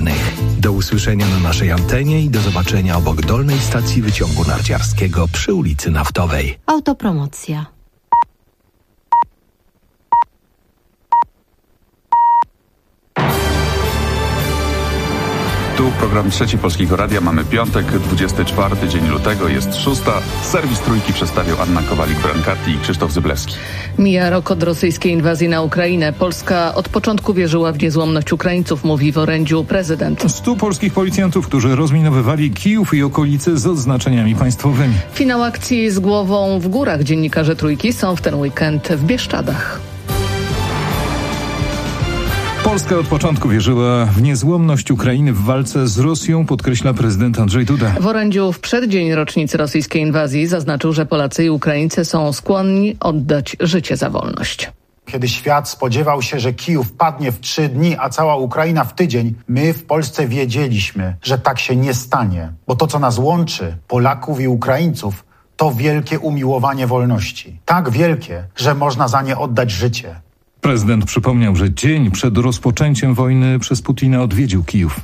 narciarnych. Do usłyszenia na naszej antenie i do zobaczenia obok dolnej stacji wyciągu narciarskiego przy ulicy Naftowej. Autopromocja. Tu program Trzeci Polskiego Radia. Mamy piątek, 24 dzień lutego, jest 6. Serwis Trójki przedstawią Anna Kowalik-Brancati i Krzysztof Zyblewski. Mija rok od rosyjskiej inwazji na Ukrainę. Polska od początku wierzyła w niezłomność Ukraińców, mówi w orędziu prezydent. 100 polskich policjantów, którzy rozminowywali Kijów i okolice z odznaczeniami państwowymi. Finał akcji z głową w górach. Dziennikarze Trójki są w ten weekend w Bieszczadach. Polska od początku wierzyła w niezłomność Ukrainy w walce z Rosją, podkreśla prezydent Andrzej Duda. W orędziu w przeddzień rocznicy rosyjskiej inwazji zaznaczył, że Polacy i Ukraińcy są skłonni oddać życie za wolność. Kiedy świat spodziewał się, że Kijów padnie w 3 dni, a cała Ukraina w tydzień, my w Polsce wiedzieliśmy, że tak się nie stanie. Bo to, co nas łączy, Polaków i Ukraińców, to wielkie umiłowanie wolności. Tak wielkie, że można za nie oddać życie. Prezydent przypomniał, że dzień przed rozpoczęciem wojny przez Putina odwiedził Kijów.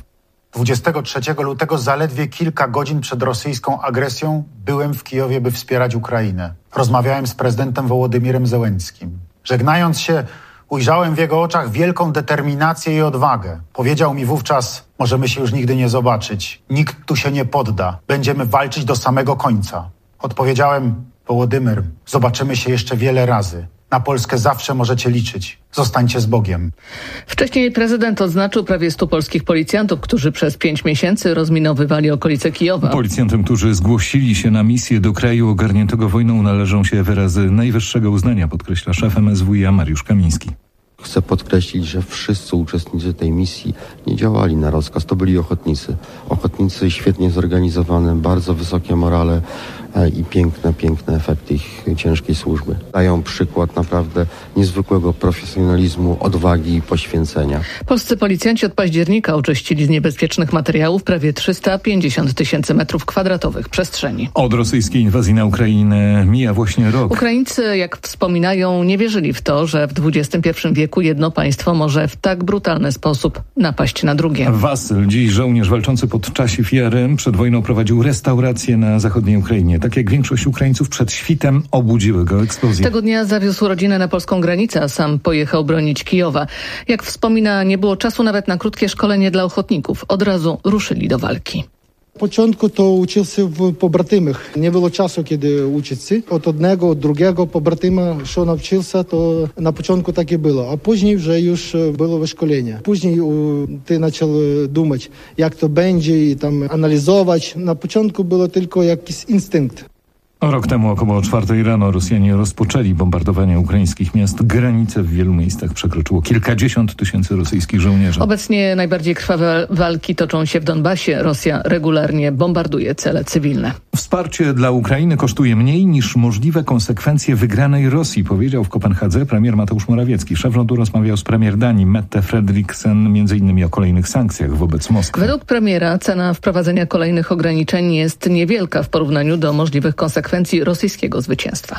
23 lutego, zaledwie kilka godzin przed rosyjską agresją, byłem w Kijowie, by wspierać Ukrainę. Rozmawiałem z prezydentem Wołodymyrem Zełenskim. Żegnając się, ujrzałem w jego oczach wielką determinację i odwagę. Powiedział mi wówczas: możemy się już nigdy nie zobaczyć. Nikt tu się nie podda. Będziemy walczyć do samego końca. Odpowiedziałem: Wołodymyr, zobaczymy się jeszcze wiele razy. Na Polskę zawsze możecie liczyć. Zostańcie z Bogiem. Wcześniej prezydent odznaczył prawie 100 polskich policjantów, którzy przez 5 miesięcy rozminowywali okolice Kijowa. Policjantom, którzy zgłosili się na misję do kraju ogarniętego wojną, należą się wyrazy najwyższego uznania, podkreśla szef MSWiA Mariusz Kamiński. Chcę podkreślić, że wszyscy uczestnicy tej misji nie działali na rozkaz. To byli ochotnicy. Ochotnicy świetnie zorganizowane, bardzo wysokie morale i piękne efekty ich ciężkiej służby. Dają przykład naprawdę niezwykłego profesjonalizmu, odwagi i poświęcenia. Polscy policjanci od października oczyścili z niebezpiecznych materiałów prawie 350 000 metrów kwadratowych przestrzeni. Od rosyjskiej inwazji na Ukrainę mija właśnie rok. Ukraińcy, jak wspominają, nie wierzyli w to, że w XXI wieku jedno państwo może w tak brutalny sposób napaść na drugie. Wasyl, dziś żołnierz walczący pod Czasiew Jarem, przed wojną prowadził restaurację na zachodniej Ukrainie. Tak jak większość Ukraińców, przed świtem obudziły go eksplozje. Tego dnia zawiózł rodzinę na polską granicę, a sam pojechał bronić Kijowa. Jak wspomina, nie było czasu nawet na krótkie szkolenie dla ochotników. Od razu ruszyli do walki. Na początku to uczył się w pobratymach. Nie było czasu, kiedy uczyć się. Od jednego, od drugiego pobratymia, co nauczył się, to na początku tak i było. A później że już było wyszkolenie. Później ty zaczął думać, jak to będzie i tam analizować. Na początku było tylko jakiś instynkt. Rok temu około 4 rano Rosjanie rozpoczęli bombardowanie ukraińskich miast. Granice w wielu miejscach przekroczyło kilkadziesiąt tysięcy rosyjskich żołnierzy. Obecnie najbardziej krwawe walki toczą się w Donbasie. Rosja regularnie bombarduje cele cywilne. Wsparcie dla Ukrainy kosztuje mniej niż możliwe konsekwencje wygranej Rosji, powiedział w Kopenhadze premier Mateusz Morawiecki. Szef rządu rozmawiał z premier Danii Mette Frederiksen m.in. o kolejnych sankcjach wobec Moskwy. Według premiera cena wprowadzenia kolejnych ograniczeń jest niewielka w porównaniu do możliwych konsekwencji rosyjskiego zwycięstwa.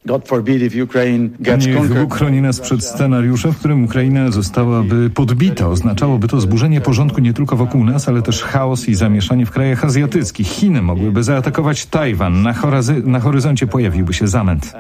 Niech Bóg chroni nas przed scenariuszem, w którym Ukraina zostałaby podbita. Oznaczałoby to zburzenie porządku nie tylko wokół nas, ale też chaos i zamieszanie w krajach azjatyckich. Chiny mogłyby zaatakować Tajwan. Na horyzoncie pojawiłby się zamęt.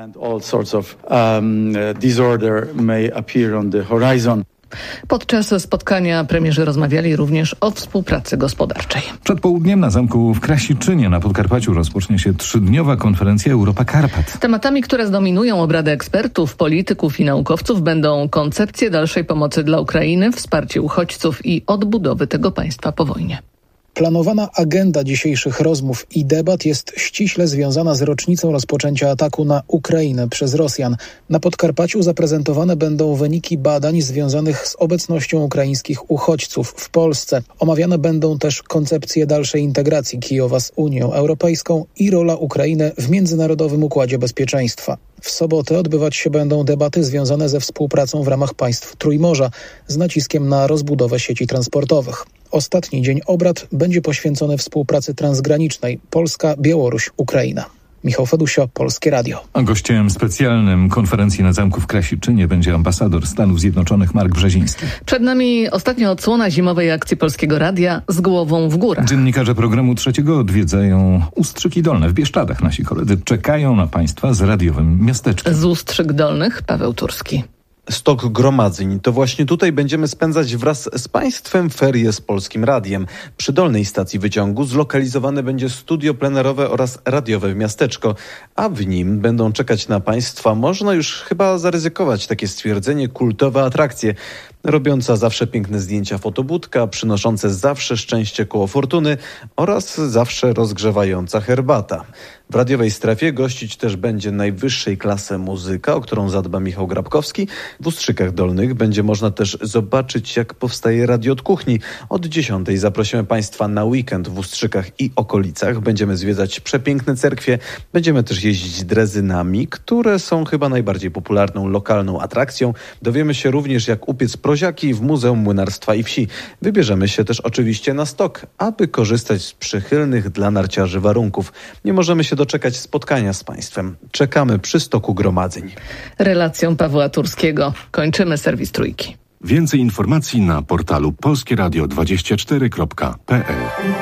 Podczas spotkania premierzy rozmawiali również o współpracy gospodarczej. Przed południem na zamku w Krasiczynie na Podkarpaciu rozpocznie się 3-dniowa konferencja Europa Karpat. Tematami, które zdominują obrady ekspertów, polityków i naukowców, będą koncepcje dalszej pomocy dla Ukrainy, wsparcie uchodźców i odbudowy tego państwa po wojnie. Planowana agenda dzisiejszych rozmów i debat jest ściśle związana z rocznicą rozpoczęcia ataku na Ukrainę przez Rosjan. Na Podkarpaciu zaprezentowane będą wyniki badań związanych z obecnością ukraińskich uchodźców w Polsce. Omawiane będą też koncepcje dalszej integracji Kijowa z Unią Europejską i rola Ukrainy w międzynarodowym układzie bezpieczeństwa. W sobotę odbywać się będą debaty związane ze współpracą w ramach państw Trójmorza z naciskiem na rozbudowę sieci transportowych. Ostatni dzień obrad będzie poświęcony współpracy transgranicznej Polska, Białoruś, Ukraina. Michał Fedusio, Polskie Radio. A gościem specjalnym konferencji na zamku w Krasiczynie będzie ambasador Stanów Zjednoczonych Mark Brzeziński. Przed nami ostatnia odsłona zimowej akcji Polskiego Radia z głową w górach. Dziennikarze programu Trzeciego odwiedzają Ustrzyki Dolne w Bieszczadach. Nasi koledzy czekają na państwa z radiowym miasteczkiem. Z Ustrzyk Dolnych Paweł Turski. Stok Gromadzeń. To właśnie tutaj będziemy spędzać wraz z państwem ferie z Polskim Radiem. Przy dolnej stacji wyciągu zlokalizowane będzie studio plenerowe oraz radiowe miasteczko, a w nim będą czekać na państwa, można już chyba zaryzykować takie stwierdzenie, kultowe atrakcje. Robiąca zawsze piękne zdjęcia fotobudka, przynoszące zawsze szczęście koło fortuny oraz zawsze rozgrzewająca herbata. W radiowej strefie gościć też będzie najwyższej klasy muzyka, o którą zadba Michał Grabkowski. W Ustrzykach Dolnych będzie można też zobaczyć, jak powstaje radio od kuchni. Od 10:00 zaprosimy państwa na weekend w Ustrzykach i okolicach. Będziemy zwiedzać przepiękne cerkwie. Będziemy też jeździć drezynami, które są chyba najbardziej popularną lokalną atrakcją. Dowiemy się również, jak upiec proziaki w Muzeum Młynarstwa i Wsi. Wybierzemy się też oczywiście na stok, aby korzystać z przychylnych dla narciarzy warunków. Nie możemy się doczekać spotkania z państwem. Czekamy przy stoku gromadzeń. Relacją Pawła Turskiego kończymy serwis Trójki. Więcej informacji na portalu polskieradio24.pl.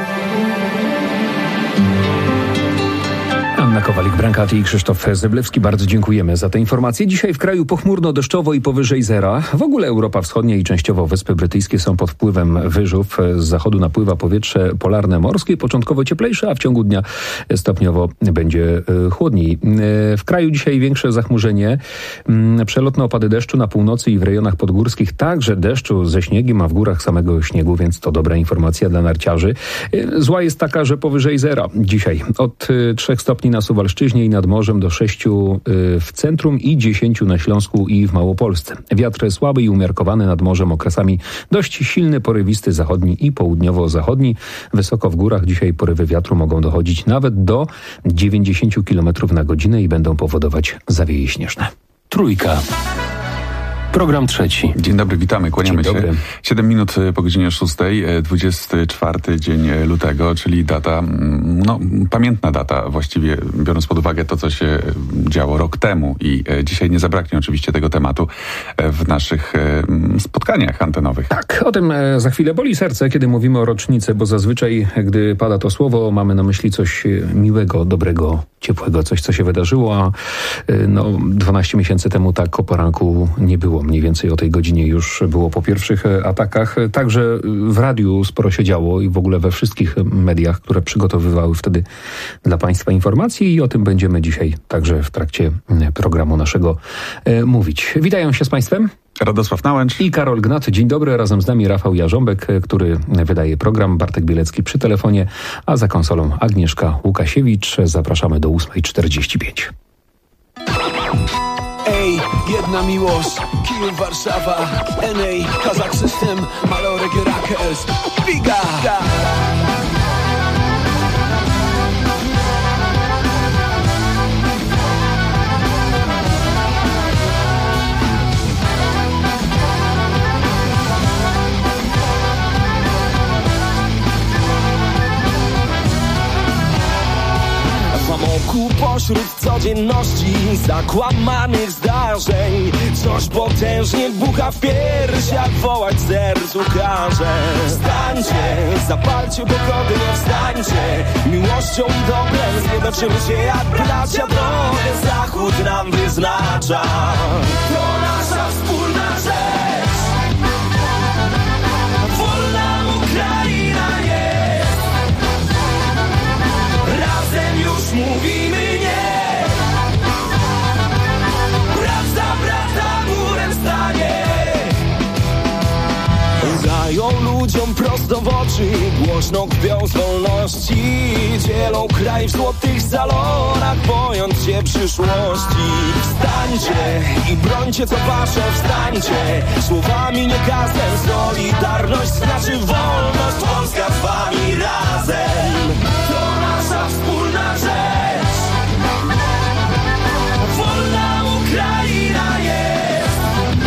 Anna Kowalik-Brankati i Krzysztof Zyblewski, bardzo dziękujemy za te informacje. Dzisiaj w kraju pochmurno, deszczowo i powyżej zera. W ogóle Europa Wschodnia i częściowo Wyspy Brytyjskie są pod wpływem wyżów. Z zachodu napływa powietrze polarne morskie, początkowo cieplejsze, a w ciągu dnia stopniowo będzie chłodniej. W kraju dzisiaj większe zachmurzenie, przelotne opady deszczu na północy i w rejonach podgórskich, także deszczu ze śniegiem, a w górach samego śniegu, więc to dobra informacja dla narciarzy. Zła jest taka, że powyżej zera. Dzisiaj od 3 stopni na Suwalszczyźnie i nad morzem do 6 w centrum i 10 na Śląsku i w Małopolsce. Wiatr słaby i umiarkowany nad morzem, okresami dość silny, porywisty zachodni i południowo-zachodni. Wysoko w górach dzisiaj porywy wiatru mogą dochodzić nawet do 90 km na godzinę i będą powodować zawieje śnieżne. Trójka. Program trzeci. Dzień dobry, witamy, kłaniamy Dzień dobry. się. 7 minut po godzinie 6, 24 dzień lutego, czyli data, pamiętna data właściwie, biorąc pod uwagę to, co się działo rok temu i dzisiaj nie zabraknie oczywiście tego tematu w naszych spotkaniach antenowych. Tak, o tym za chwilę. Boli serce, kiedy mówimy o rocznicy, bo zazwyczaj, gdy pada to słowo, mamy na myśli coś miłego, dobrego, ciepłego, coś, co się wydarzyło, a 12 miesięcy temu tak o poranku nie było. Mniej więcej o tej godzinie już było po pierwszych atakach. Także w radiu sporo się działo i w ogóle we wszystkich mediach, które przygotowywały wtedy dla państwa informacje i o tym będziemy dzisiaj także w trakcie programu naszego mówić. Witają się z państwem Radosław Nałęcz i Karol Gnat. Dzień dobry, razem z nami Rafał Jarząbek, który wydaje program, Bartek Bielecki przy telefonie, a za konsolą Agnieszka Łukasiewicz. Zapraszamy do 8:45. Ej, jedna miłość, Kijów, Warszawa, NA, Kazak System, Malorek, Rakels, Biga! Pośród codzienności zakłamanych zdarzeń coś potężnie bucha w piersiach, wołać sercu każe. Wstańcie, zapalcie pochodnie, wstańcie, miłością i dobrem zjednoczymy się jak bracia, drogę zachód nam wyznacza. To nasza wspólna rzecz, wolna Ukraina jest, razem już mówimy. Dają ludziom prosto w oczy, głośno kpią z wolności, dzielą kraj w złotych salonach, bojąc się przyszłości. Wstańcie i brońcie co wasze, wstańcie, słowami nie gazem, solidarność znaczy wolność, Polska z wami razem. To nasza wspólna rzecz, wolna Ukraina jest,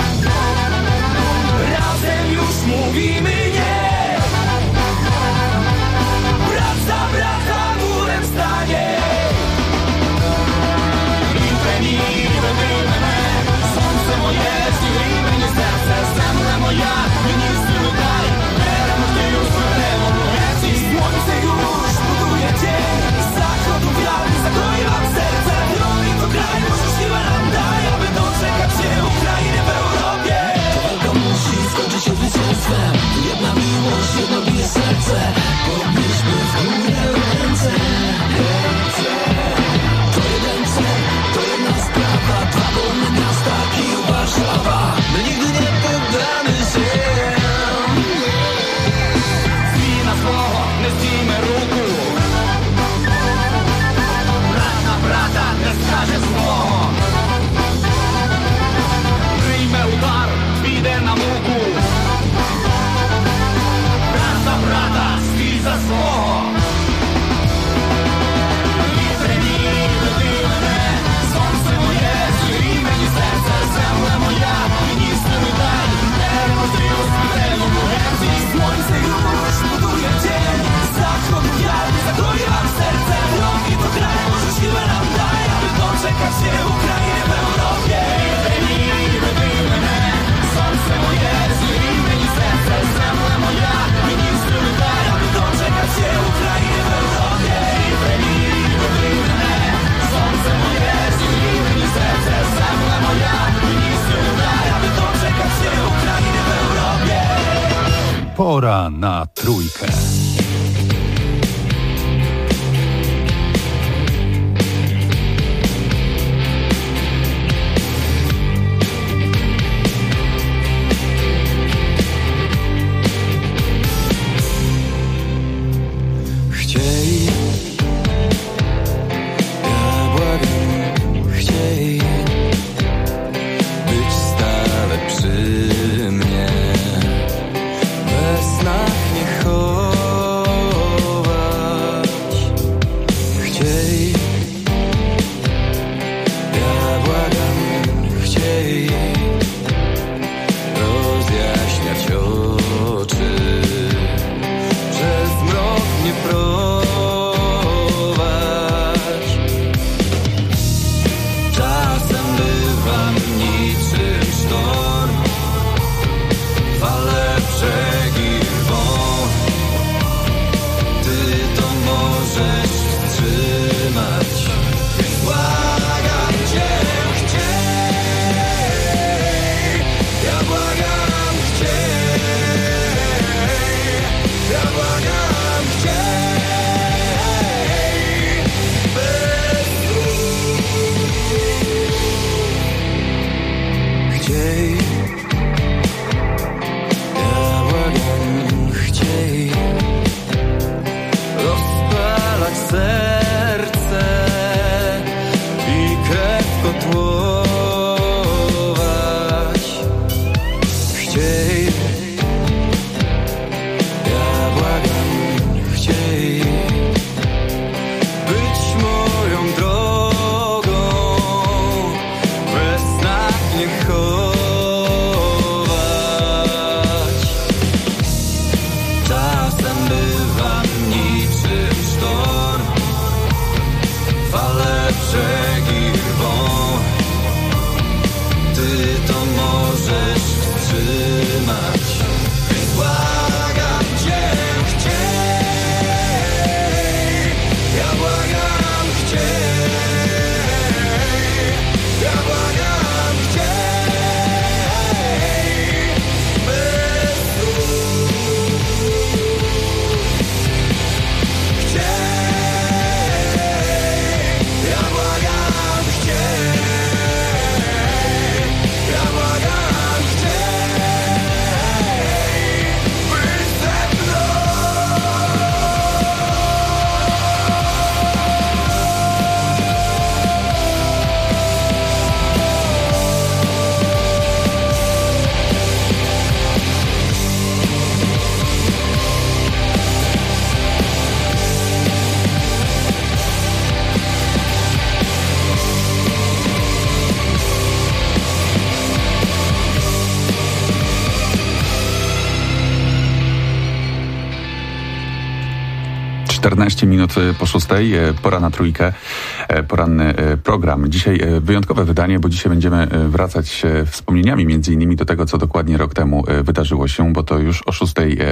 razem już mówimy nie, brat za brata murem stanie. Pora na trójkę. Minut po 6, pora na trójkę, poranny program. Dzisiaj wyjątkowe wydanie, bo dzisiaj będziemy wracać wspomnieniami między innymi do tego, co dokładnie rok temu wydarzyło się, bo to już o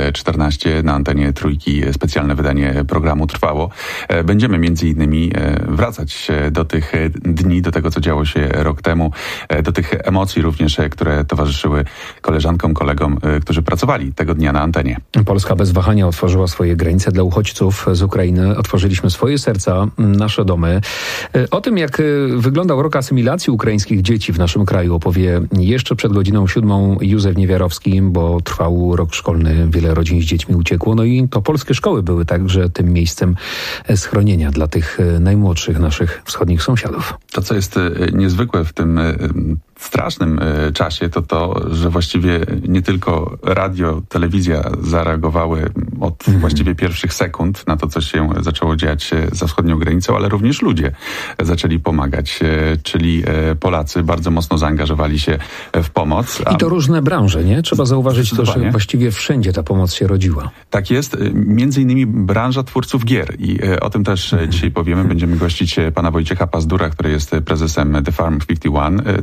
6:14 na antenie trójki specjalne wydanie programu trwało. Będziemy między innymi wracać do tych dni, do tego, co działo się rok temu, do tych emocji również, które towarzyszyły koleżankom, kolegom, którzy pracowali tego dnia na antenie. Polska bez wahania otworzyła swoje granice dla uchodźców z Ukrainy. Otworzyliśmy swoje serca, nasze domy. O tym, jak wyglądał rok asymilacji ukraińskich dzieci w naszym kraju, opowie jeszcze przed godziną 7 Józef Niewiarowski, bo trwał rok szkolny, wiele rodzin z dziećmi uciekło. No i to polskie szkoły były także tym miejscem schronienia dla tych najmłodszych naszych wschodnich sąsiadów. To, co jest niezwykłe w tym strasznym czasie, to, że właściwie nie tylko radio, telewizja zareagowały od właściwie pierwszych sekund na to, co się zaczęło dziać za wschodnią granicą, ale również ludzie zaczęli pomagać, czyli Polacy bardzo mocno zaangażowali się w pomoc. I to różne branże, nie? Trzeba zauważyć to, że właściwie wszędzie ta pomoc się rodziła. Tak jest. Między innymi branża twórców gier i o tym też dzisiaj powiemy. Będziemy gościć pana Wojciecha Pazdura, który jest prezesem The Farm 51. To jest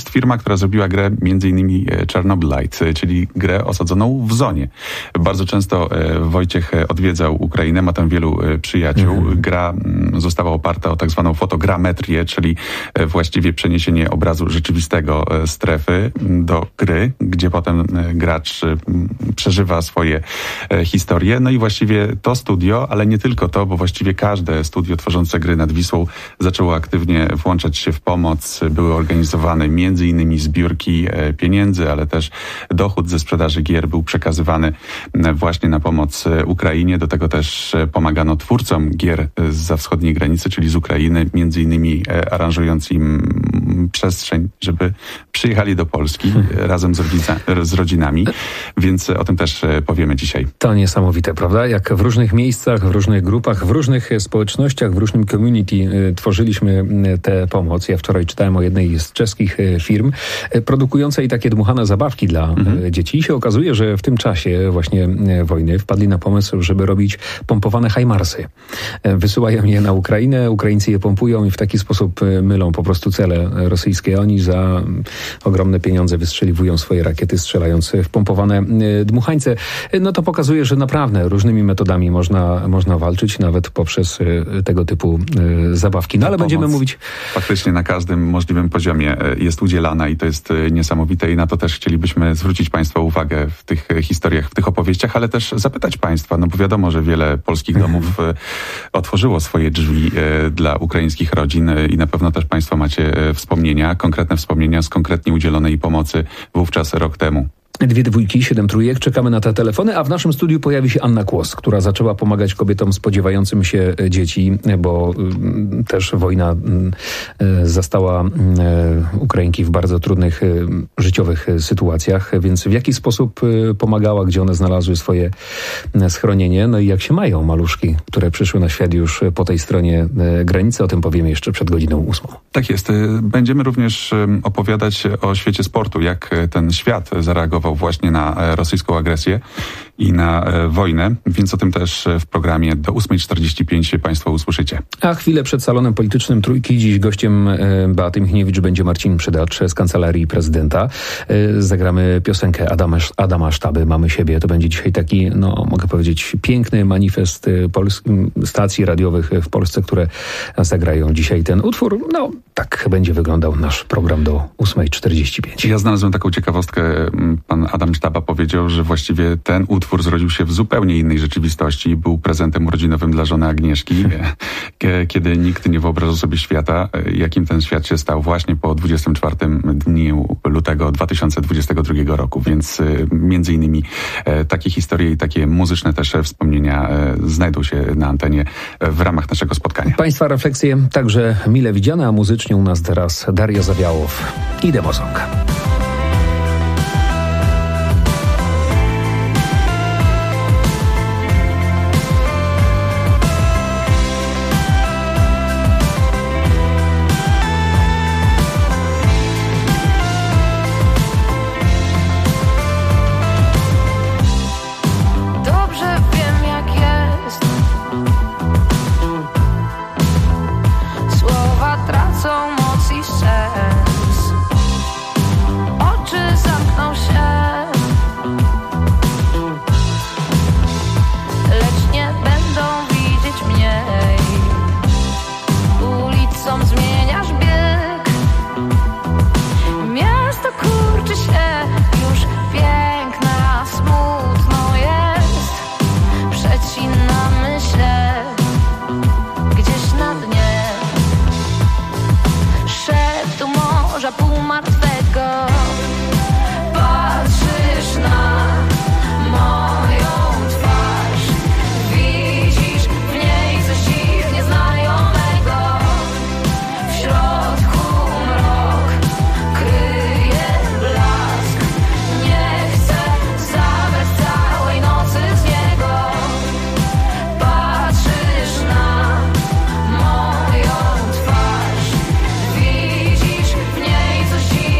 jest firma, która zrobiła grę m.in. Chernobylite, czyli grę osadzoną w zonie. Bardzo często Wojciech odwiedzał Ukrainę, ma tam wielu przyjaciół. Gra została oparta o tak zwaną fotogrametrię, czyli właściwie przeniesienie obrazu rzeczywistego strefy do gry, gdzie potem gracz przeżywa swoje historie. No i właściwie to studio, ale nie tylko to, bo właściwie każde studio tworzące gry nad Wisłą zaczęło aktywnie włączać się w pomoc. Były organizowane między innymi zbiórki pieniędzy, ale też dochód ze sprzedaży gier był przekazywany właśnie na pomoc Ukrainie. Do tego też pomagano twórcom gier zza wschodniej granicy, czyli z Ukrainy, między innymi aranżując im przestrzeń, żeby przyjechali do Polski razem z rodzinami, więc o tym też powiemy dzisiaj. To niesamowite, prawda? Jak w różnych miejscach, w różnych grupach, w różnych społecznościach, w różnym community tworzyliśmy tę pomoc. Ja wczoraj czytałem o jednej z czeskich firm produkującej takie dmuchane zabawki dla dzieci. I się okazuje, że w tym czasie właśnie wojny wpadli na pomysł, żeby robić pompowane HIMARSy. Wysyłają je na Ukrainę, Ukraińcy je pompują i w taki sposób mylą po prostu cele rosyjskie. Oni za ogromne pieniądze wystrzeliwują swoje rakiety, strzelając w pompowane dmuchańce. No to pokazuje, że naprawdę różnymi metodami można walczyć, nawet poprzez tego typu zabawki. No ale będziemy mówić... Faktycznie na każdym możliwym poziomie jest udzielana i to jest niesamowite i na to też chcielibyśmy zwrócić Państwa uwagę w tych historiach, w tych opowieściach, ale też zapytać Państwa, no bo wiadomo, że wiele polskich domów otworzyło swoje drzwi dla ukraińskich rodzin i na pewno też Państwo macie konkretne wspomnienia z konkretnie udzielonej pomocy wówczas rok temu. 2 dwójki, 7 trójek. Czekamy na te telefony, a w naszym studiu pojawi się Anna Kłos, która zaczęła pomagać kobietom spodziewającym się dzieci, bo też wojna zastała Ukrainki w bardzo trudnych życiowych sytuacjach, więc w jaki sposób pomagała, gdzie one znalazły swoje schronienie, no i jak się mają maluszki, które przyszły na świat już po tej stronie granicy. O tym powiemy jeszcze przed godziną 8. Tak jest. Będziemy również opowiadać o świecie sportu, jak ten świat zareagował właśnie na rosyjską agresję i na wojnę, więc o tym też w programie do 8:45 Państwo usłyszycie. A chwilę przed salonem politycznym Trójki dziś gościem Beaty Michniewicz będzie Marcin Przydacz z Kancelarii Prezydenta. Zagramy piosenkę Adama Sztaby, Mamy siebie. To będzie dzisiaj taki, no mogę powiedzieć, piękny manifest stacji radiowych w Polsce, które zagrają dzisiaj ten utwór. No tak będzie wyglądał nasz program do 8:45. Ja znalazłem taką ciekawostkę. Pan Adam Sztaba powiedział, że właściwie ten utwór zrodził się w zupełnie innej rzeczywistości. Był prezentem urodzinowym dla żony Agnieszki, kiedy nikt nie wyobrażał sobie świata, jakim ten świat się stał właśnie po 24 dniu lutego 2022 roku. Więc między innymi takie historie i takie muzyczne też wspomnienia znajdą się na antenie w ramach naszego spotkania. Państwa refleksje także mile widziane, a muzycznie u nas teraz Daria Zawiałow i Demosong. Widzisz w niej coś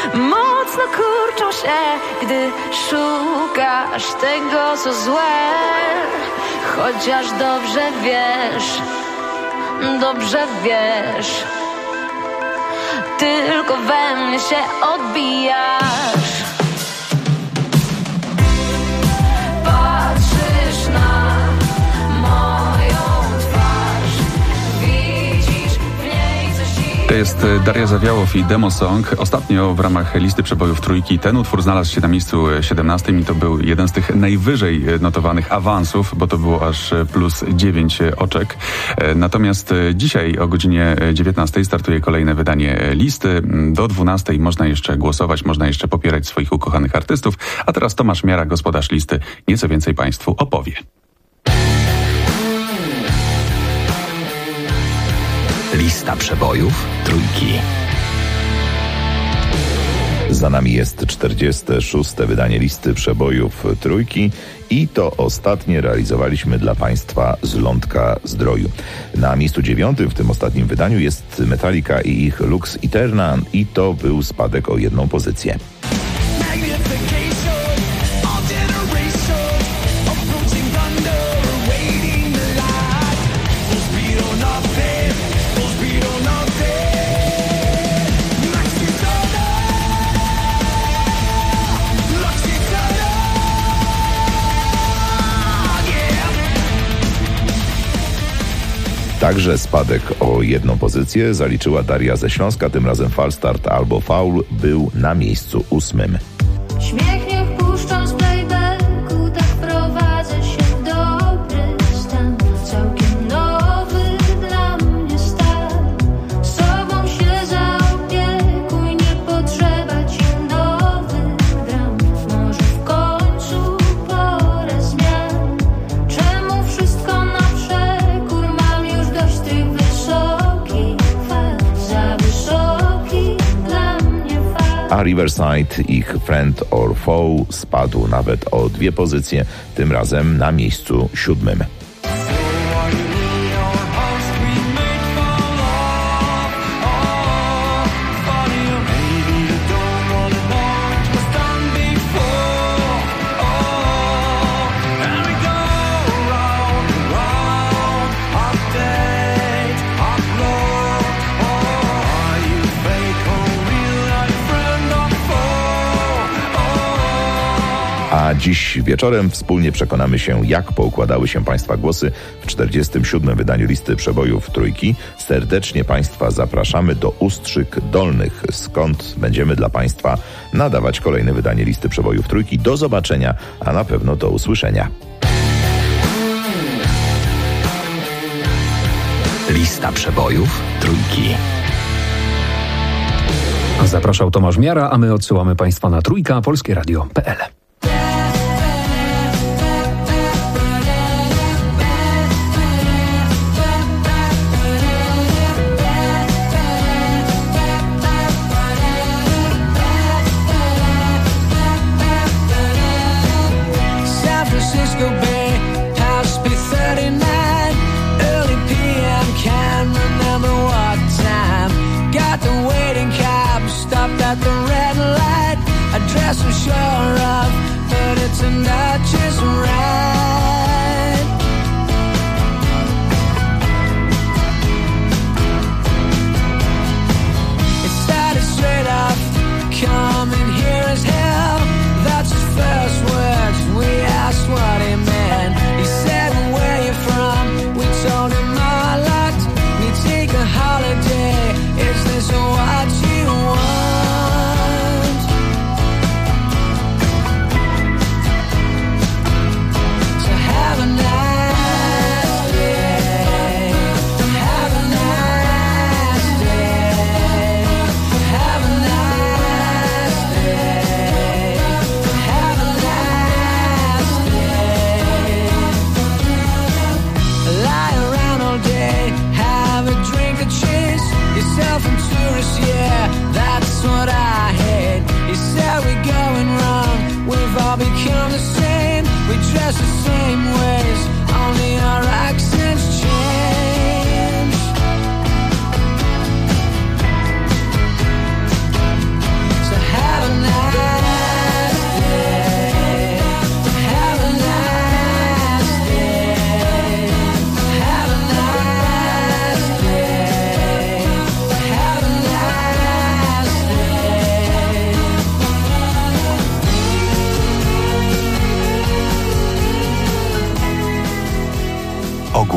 mocno kurczą się, gdy szukasz tego, co złe. Chociaż dobrze wiesz, tylko we mnie się odbijasz. Patrzysz na moją twarz, widzisz w niej coś innego. To jest Daria Zawiałow i Demo Song. Ostatnio w ramach listy przebojów trójki ten utwór znalazł się na miejscu 17 i to był jeden z tych najwyżej notowanych awansów, bo to było aż plus 9 oczek. Natomiast dzisiaj o godzinie 19 startuje kolejne wydanie listy. Do 12 można jeszcze głosować, można jeszcze popierać swoich ukochanych artystów. A teraz Tomasz Miara, gospodarz listy, nieco więcej Państwu opowie. Lista przebojów trójki. Za nami jest 46. wydanie listy przebojów trójki i to ostatnie realizowaliśmy dla Państwa z Lądka Zdroju. Na miejscu 9 w tym ostatnim wydaniu jest Metallica i ich Lux Eterna i to był spadek o 1 pozycję. Także spadek o 1 pozycję zaliczyła Daria ze Śląska, tym razem Falstart albo Faul był na miejscu 8. Śmiech niech puszczą z playbacku, tak prowadzę się w dobry stan. Całkiem nowy dla mnie stan. Sobą się zaopiekuj, nie potrzeba ci nowych dram. Może w końcu pora zmian. Czemu wszystko na przekór? Mam już dość tych wysokich fal. Za wysoki dla mnie fal. A Riverside, ich Friend or Foe, spadł nawet o 2 pozycje, tym razem na miejscu 7. A dziś wieczorem wspólnie przekonamy się, jak poukładały się Państwa głosy w 47. wydaniu listy przebojów trójki. Serdecznie Państwa zapraszamy do Ustrzyk Dolnych, skąd będziemy dla Państwa nadawać kolejne wydanie listy przebojów trójki. Do zobaczenia, a na pewno do usłyszenia. Lista przebojów trójki. Zapraszał Tomasz Miara, a my odsyłamy Państwa na trójka polskieradio.pl. At the red light, a dress I'm sure of, but it's not just right. It started straight off, coming here as hell. That's his first words. We asked what he meant. He said, where you from? We told him our lot. We take a holiday. Is this what you want?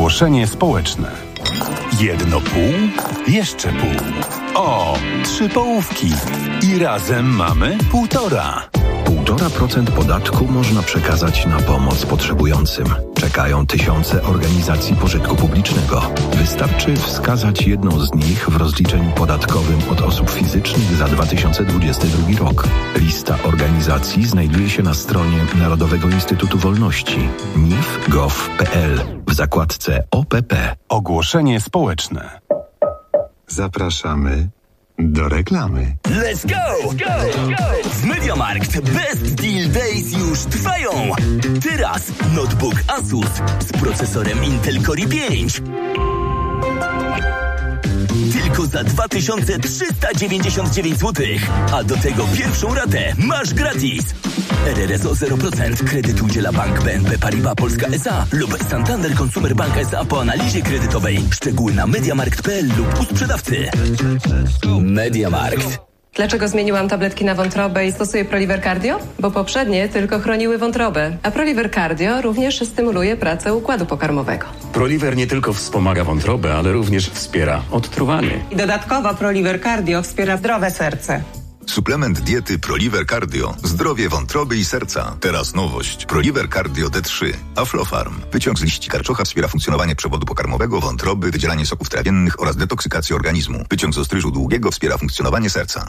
Ogłoszenie społeczne. 1 pół, jeszcze pół. O, 3 połówki. I razem mamy 1,5. 1,5% podatku można przekazać na pomoc potrzebującym. Czekają tysiące organizacji pożytku publicznego. Wystarczy wskazać jedną z nich w rozliczeniu podatkowym od osób fizycznych za 2022 rok. Lista organizacji znajduje się na stronie Narodowego Instytutu Wolności nif.gov.pl w zakładce OPP. Ogłoszenie społeczne. Zapraszamy do reklamy. Let's go! W MediaMarkt Best Deal Days już trwają. Teraz notebook Asus z procesorem Intel Core i5. Tylko za 2399 zł. A do tego pierwszą ratę masz gratis. RRSO 0%. Kredyt udziela Bank BNP Paribas Polska S.A. lub Santander Consumer Bank S.A. po analizie kredytowej. Szczegóły na mediamarkt.pl lub u sprzedawcy. MediaMarkt. Dlaczego zmieniłam tabletki na wątrobę i stosuję Proliver Cardio? Bo poprzednie tylko chroniły wątrobę, a Proliver Cardio również stymuluje pracę układu pokarmowego. Proliver nie tylko wspomaga wątrobę, ale również wspiera odtruwanie. I dodatkowo Proliver Cardio wspiera zdrowe serce. Suplement diety Proliver Cardio. Zdrowie wątroby i serca. Teraz nowość. Proliver Cardio D3. Aflofarm. Wyciąg z liści karczocha wspiera funkcjonowanie przewodu pokarmowego, wątroby, wydzielanie soków trawiennych oraz detoksykację organizmu. Wyciąg z ostryżu długiego wspiera funkcjonowanie serca.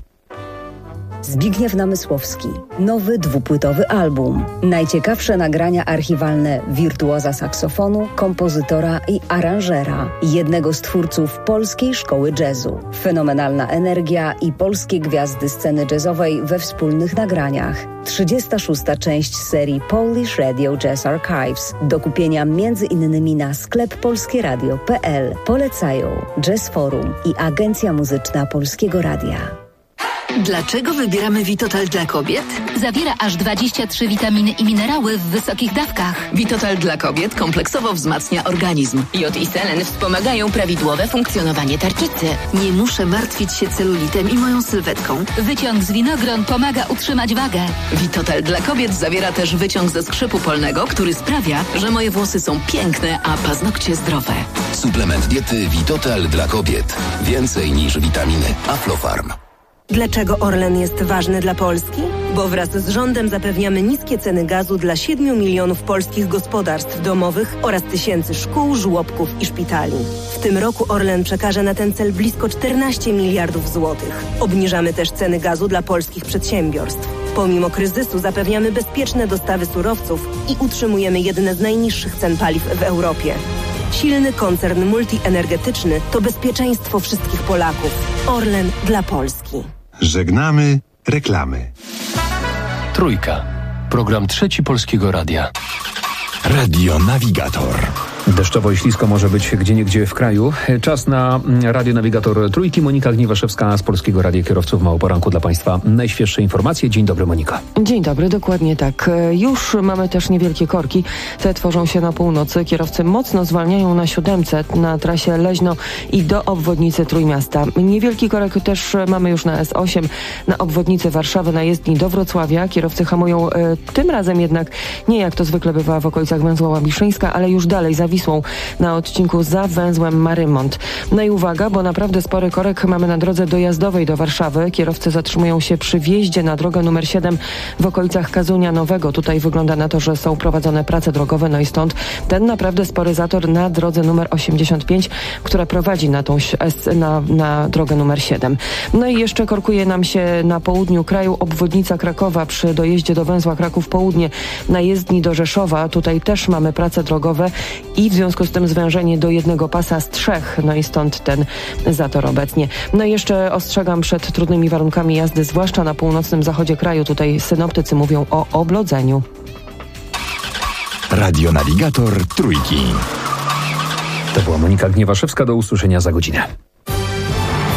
Zbigniew Namysłowski. Nowy 2-płytowy album. Najciekawsze nagrania archiwalne wirtuoza saksofonu, kompozytora i aranżera. Jednego z twórców polskiej szkoły jazzu. Fenomenalna energia i polskie gwiazdy sceny jazzowej we wspólnych nagraniach. 36. część serii Polish Radio Jazz Archives. Do kupienia m.in. na sklep polskieradio.pl. Polecają Jazz Forum i Agencja Muzyczna Polskiego Radia. Dlaczego wybieramy Vitotal dla kobiet? Zawiera aż 23 witaminy i minerały w wysokich dawkach. Vitotal dla kobiet kompleksowo wzmacnia organizm. Jod i selen wspomagają prawidłowe funkcjonowanie tarczycy. Nie muszę martwić się celulitem i moją sylwetką. Wyciąg z winogron pomaga utrzymać wagę. Vitotal dla kobiet zawiera też wyciąg ze skrzypu polnego, który sprawia, że moje włosy są piękne, a paznokcie zdrowe. Suplement diety Vitotal dla kobiet. Więcej niż witaminy. Aflofarm. Dlaczego Orlen jest ważny dla Polski? Bo wraz z rządem zapewniamy niskie ceny gazu dla 7 milionów polskich gospodarstw domowych oraz tysięcy szkół, żłobków i szpitali. W tym roku Orlen przekaże na ten cel blisko 14 miliardów złotych. Obniżamy też ceny gazu dla polskich przedsiębiorstw. Pomimo kryzysu zapewniamy bezpieczne dostawy surowców i utrzymujemy jedne z najniższych cen paliw w Europie. Silny koncern multienergetyczny to bezpieczeństwo wszystkich Polaków. Orlen dla Polski. Żegnamy reklamy. Trójka. Program Trzeci Polskiego Radia. Radio Navigator. Deszczowo i ślisko może być gdzieniegdzie w kraju. Czas na Radio Navigator Trójki. Monika Gniewaszewska z Polskiego Radia Kierowców ma o poranku dla Państwa najświeższe informacje. Dzień dobry, Monika. Dzień dobry, dokładnie tak. Już mamy też niewielkie korki. Te tworzą się na północy. Kierowcy mocno zwalniają na 7 na trasie Leźno i do obwodnicy Trójmiasta. Niewielki korek też mamy już na S8 na obwodnicy Warszawy na jezdni do Wrocławia. Kierowcy hamują tym razem jednak nie jak to zwykle bywa w okolicach węzła Łabiszyńska, ale już dalej za Wisłą na odcinku za węzłem Marymont. No i uwaga, bo naprawdę spory korek mamy na drodze dojazdowej do Warszawy. Kierowcy zatrzymują się przy wjeździe na drogę numer 7 w okolicach Kazunia Nowego. Tutaj wygląda na to, że są prowadzone prace drogowe, no i stąd ten naprawdę spory zator na drodze numer 85, która prowadzi na tą na drogę numer 7. No i jeszcze korkuje nam się na południu kraju obwodnica Krakowa przy dojeździe do węzła Kraków Południe na jezdni do Rzeszowa. Tutaj też mamy prace drogowe i w związku z tym zwężenie do jednego pasa z 3, no i stąd ten zator obecnie. No i jeszcze ostrzegam przed trudnymi warunkami jazdy, zwłaszcza na północnym zachodzie kraju. Tutaj synoptycy mówią o oblodzeniu. Radio Navigator Trójki. To była Monika Gniewaszewska. Do usłyszenia za godzinę.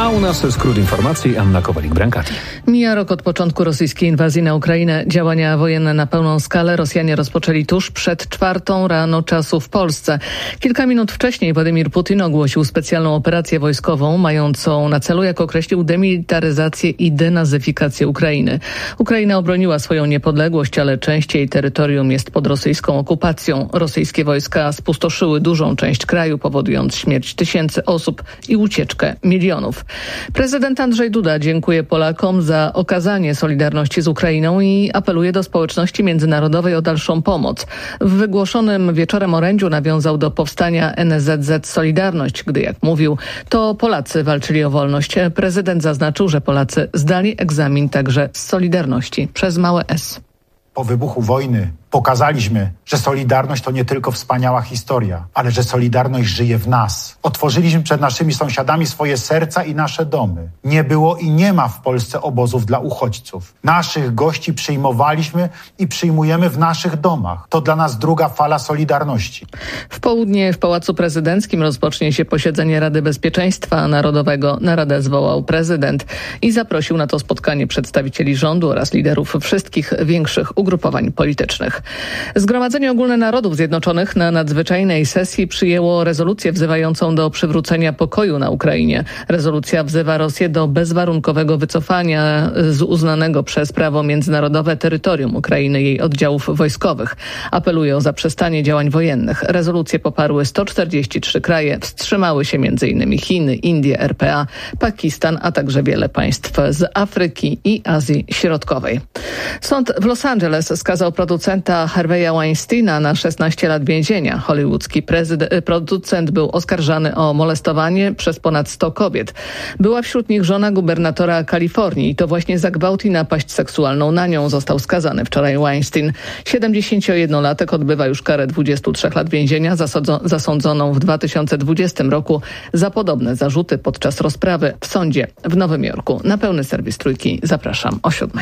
A u nas skrót informacji, Anna Kowalik-Brankati. Mija rok od początku rosyjskiej inwazji na Ukrainę. Działania wojenne na pełną skalę Rosjanie rozpoczęli tuż przed 4 rano czasu w Polsce. Kilka minut wcześniej Władimir Putin ogłosił specjalną operację wojskową mającą na celu, jak określił, demilitaryzację i denazyfikację Ukrainy. Ukraina obroniła swoją niepodległość, ale część jej terytorium jest pod rosyjską okupacją. Rosyjskie wojska spustoszyły dużą część kraju, powodując śmierć tysięcy osób i ucieczkę milionów. Prezydent Andrzej Duda dziękuje Polakom za okazanie solidarności z Ukrainą i apeluje do społeczności międzynarodowej o dalszą pomoc. W wygłoszonym wieczorem orędziu nawiązał do powstania NSZZ Solidarność, gdy, jak mówił, to Polacy walczyli o wolność. Prezydent zaznaczył, że Polacy zdali egzamin także z Solidarności przez małe S. Po wybuchu wojny pokazaliśmy, że Solidarność to nie tylko wspaniała historia, ale że Solidarność żyje w nas. Otworzyliśmy przed naszymi sąsiadami swoje serca i nasze domy. Nie było i nie ma w Polsce obozów dla uchodźców. Naszych gości przyjmowaliśmy i przyjmujemy w naszych domach. To dla nas druga fala Solidarności. W południe w Pałacu Prezydenckim rozpocznie się posiedzenie Rady Bezpieczeństwa Narodowego. Na radę zwołał prezydent i zaprosił na to spotkanie przedstawicieli rządu oraz liderów wszystkich większych ugrupowań politycznych. Zgromadzenie Ogólne Narodów Zjednoczonych na nadzwyczajnej sesji przyjęło rezolucję wzywającą do przywrócenia pokoju na Ukrainie. Rezolucja wzywa Rosję do bezwarunkowego wycofania z uznanego przez prawo międzynarodowe terytorium Ukrainy jej oddziałów wojskowych. Apeluje o zaprzestanie działań wojennych. Rezolucję poparły 143 kraje. Wstrzymały się m.in. Chiny, Indie, RPA, Pakistan, a także wiele państw z Afryki i Azji Środkowej. Sąd w Los Angeles skazał producenta Harvey'a Weinsteina na 16 lat więzienia. Hollywoodzki producent był oskarżany o molestowanie przez ponad 100 kobiet. Była wśród nich żona gubernatora Kalifornii i to właśnie za gwałt i napaść seksualną na nią został skazany wczoraj Weinstein. 71-latek odbywa już karę 23 lat więzienia zasądzoną w 2020 roku za podobne zarzuty podczas rozprawy w sądzie w Nowym Jorku. Na pełny serwis Trójki zapraszam o 7:00.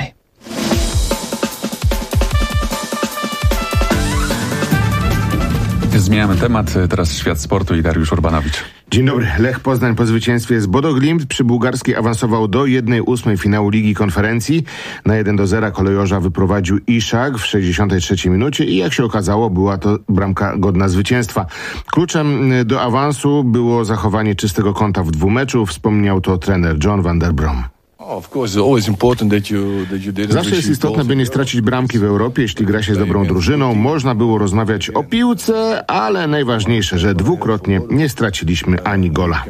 Zmieniamy temat, teraz świat sportu i Dariusz Urbanowicz. Dzień dobry. Lech Poznań po zwycięstwie z Bodo Glimt przy Bułgarskiej awansował do 1/8 finału Ligi Konferencji. Na 1-0 kolejorza wyprowadził Iszak w 63 minucie i jak się okazało, była to bramka godna zwycięstwa. Kluczem do awansu było zachowanie czystego konta w dwumeczu. Wspomniał to trener John van der Brom. Zawsze jest istotne, by nie stracić bramki w Europie, jeśli gra się z dobrą drużyną. Można było rozmawiać o piłce, ale najważniejsze, że dwukrotnie nie straciliśmy ani gola.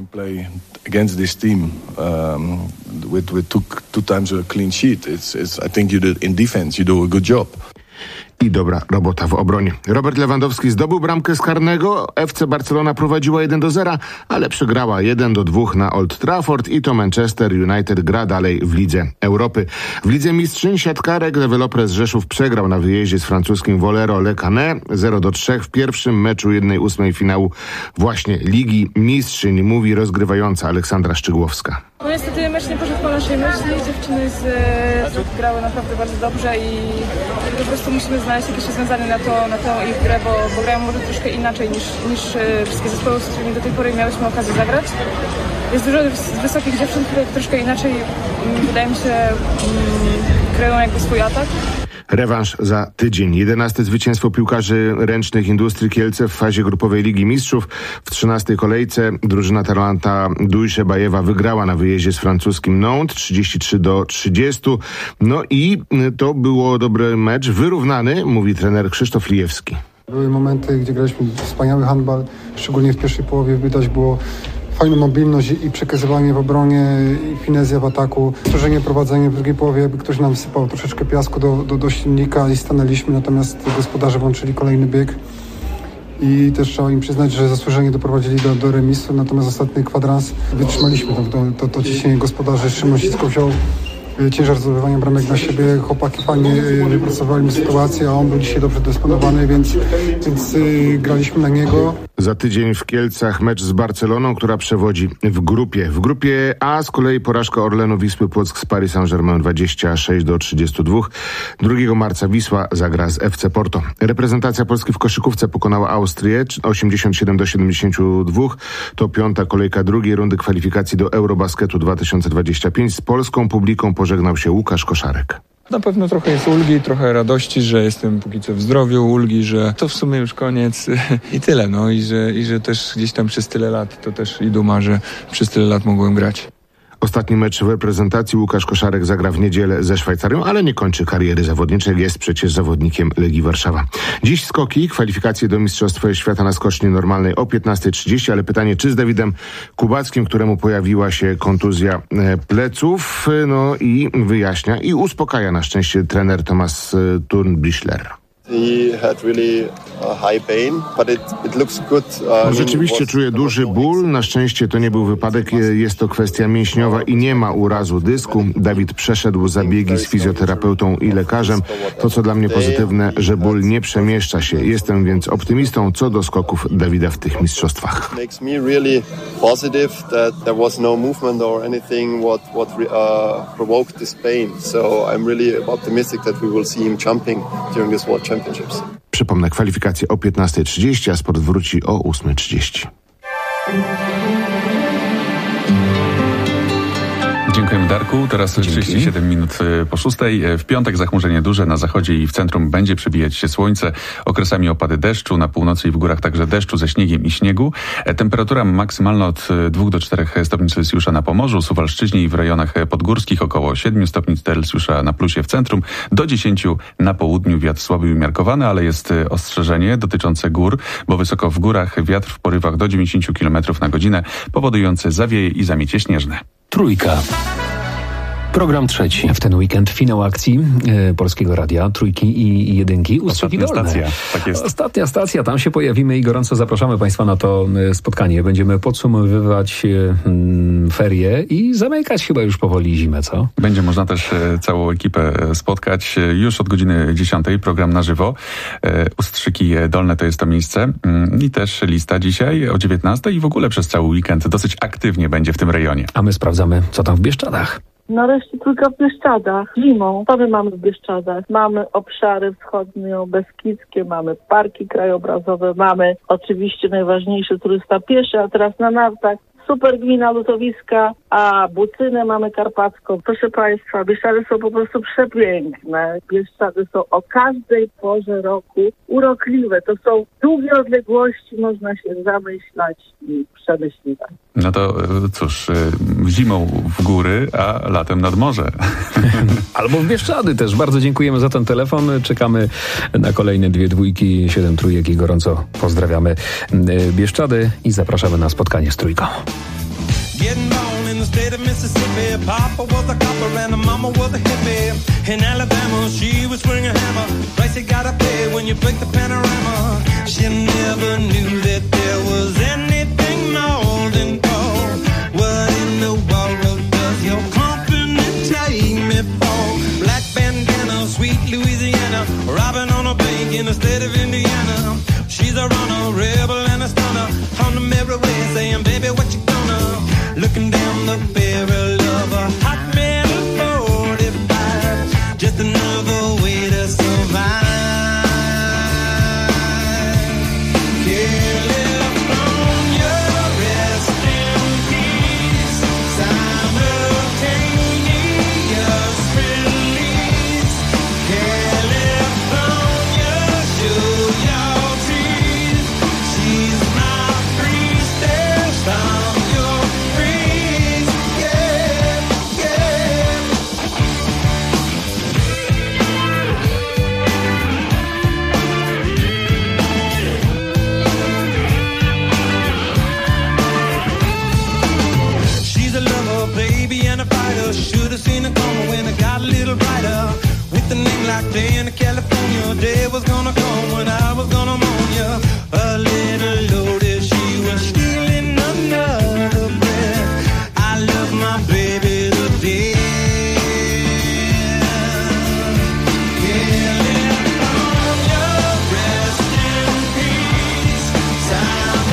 I dobra robota w obronie. Robert Lewandowski zdobył bramkę z karnego. FC Barcelona prowadziła 1-0, ale przegrała 1-2 na Old Trafford i to Manchester United gra dalej w Lidze Europy. W Lidze Mistrzyń siatkarek Developers Rzeszów przegrał na wyjeździe z francuskim Volero Le Canet 0-3 w pierwszym meczu 1/8 finału właśnie Ligi Mistrzyń, mówi rozgrywająca Aleksandra Szczygłowska. No niestety mecz nie poszedł po naszej myśli. Dziewczyny grały naprawdę bardzo dobrze i po prostu musimy znaleźć jakieś rozwiązanie na tę ich grę, bo grają może troszkę inaczej niż wszystkie zespoły, z którymi do tej pory miałyśmy okazję zagrać. Jest dużo wysokich dziewczyn, które troszkę inaczej, wydaje mi się, kreują jakby swój atak. Rewanż za tydzień. 11. zwycięstwo piłkarzy ręcznych Industrii Kielce w fazie grupowej Ligi Mistrzów. W 13. kolejce drużyna Taranta Dujszebajewa wygrała na wyjeździe z francuskim Nantes 33-30. No i to było dobry mecz, wyrównany, mówi trener Krzysztof Lijewski. Były momenty, gdzie graliśmy wspaniały handbal, szczególnie w pierwszej połowie widać było fajną mobilność i przekazywanie w obronie i finezja w ataku. Stworzenie, prowadzenie w drugiej połowie, jakby ktoś nam sypał troszeczkę piasku do silnika i stanęliśmy, natomiast gospodarze włączyli kolejny bieg i też trzeba im przyznać, że zasłużenie doprowadzili do remisu, natomiast ostatni kwadrans wytrzymaliśmy to ciśnienie gospodarzy. Szymon Sicko wziął ciężar zdobywania bramek na siebie. Chłopaki fajnie wypracowali sytuację, a on był dzisiaj dobrze dysponowany, więc graliśmy na niego. Za tydzień w Kielcach mecz z Barceloną, która przewodzi w grupie. W grupie A z kolei porażka Orlenu Wisły Płock z Paris Saint-Germain 26-32. 2 marca Wisła zagra z FC Porto. Reprezentacja Polski w koszykówce pokonała Austrię 87-72. To 5. kolejka drugiej rundy kwalifikacji do Eurobasketu 2025. Z polską publiką pożegnał się Łukasz Koszarek. Na pewno trochę jest ulgi, trochę radości, że jestem póki co w zdrowiu, ulgi, że to w sumie już koniec i tyle, no i że też gdzieś tam przez tyle lat, to też i duma, że przez tyle lat mogłem grać. Ostatni mecz w reprezentacji Łukasz Koszarek zagra w niedzielę ze Szwajcarią, ale nie kończy kariery zawodniczej, jest przecież zawodnikiem Legii Warszawa. Dziś skoki, kwalifikacje do Mistrzostw Świata na skoczni normalnej o 15:30, ale pytanie, czy z Dawidem Kubackim, któremu pojawiła się kontuzja pleców, no i wyjaśnia i uspokaja na szczęście trener Thomas Turnbischler. Rzeczywiście czuję duży ból. Na szczęście to nie był wypadek, jest to kwestia mięśniowa i nie ma urazu dysku. Dawid przeszedł zabiegi z fizjoterapeutą i lekarzem. To, co dla mnie pozytywne, że ból nie przemieszcza się. Jestem więc optymistą co do skoków Dawida w tych mistrzostwach. Przypomnę, kwalifikacje o 15:30, a sport wróci o 8:30. Dziękujemy, Darku. Teraz 37 minut po 6. W piątek zachmurzenie duże na zachodzie i w centrum będzie przebijać się słońce. Okresami opady deszczu, na północy i w górach także deszczu ze śniegiem i śniegu. Temperatura maksymalna od 2 do 4 stopni Celsjusza na Pomorzu, Suwalszczyźnie i w rejonach podgórskich, około 7 stopni Celsjusza na plusie w centrum, do 10 na południu. Wiatr słaby i umiarkowany, ale jest ostrzeżenie dotyczące gór, bo wysoko w górach wiatr w porywach do 90 km na godzinę, powodujący zawieje i zamiecie śnieżne. Trójka. Program trzeci. W ten weekend finał akcji Polskiego Radia, Trójki i Jedynki. Ostatnia stacja, tak jest. Ostatnia stacja, tam się pojawimy i gorąco zapraszamy Państwa na to spotkanie. Będziemy podsumowywać ferie i zamykać chyba już powoli zimę, co? Będzie można też całą ekipę spotkać już od godziny 10. Program na żywo. Ustrzyki Dolne to jest to miejsce i też lista dzisiaj o 19 i w ogóle przez cały weekend dosyć aktywnie będzie w tym rejonie. A my sprawdzamy, co tam w Bieszczadach. Nareszcie tylko w Bieszczadach. Zimą. Co my mamy w Bieszczadach? Mamy obszary wschodnio-beskidzkie, mamy parki krajobrazowe, mamy oczywiście najważniejszy turysta pieszy, a teraz na nartach. Super gmina Lutowiska, a Bucynę mamy karpacką. Proszę Państwa, Bieszczady są po prostu przepiękne. Bieszczady są o każdej porze roku urokliwe. To są długie odległości, można się zamyślać i przemyśliwać. No to cóż, zimą w góry, a latem nad morze. Albo w Bieszczady też. Bardzo dziękujemy za ten telefon. Czekamy na kolejne 2 dwójki, 7 trójek i gorąco pozdrawiamy Bieszczady i zapraszamy na spotkanie z Trójką. Getting born in the state of Mississippi. Papa was a copper and mama was a hippie. In Alabama, she was swinging a hammer. Price you gotta pay when you break the panorama. She never knew that there was anything more than gold. What in the world does your company take me for? Black bandana, sweet Louisiana, robbing on a bank in the state of Indiana. She's a runner, rebel and a stunner. On the mirror way saying, baby, what you gonna? Looking down the barrel of a hot metal 45, just another way to survive. California, rest in peace. Simultaneous release. California, show your teeth. She's my priestess. I'm your priest. Yeah, yeah. She's a lover, baby, and a fighter. Should've seen it coming when it got a little brighter. With a name like Day in California, day was gonna come when I was gonna mourn ya. A little loaded, she was stealing another breath. I love my baby to death. California, rest in peace.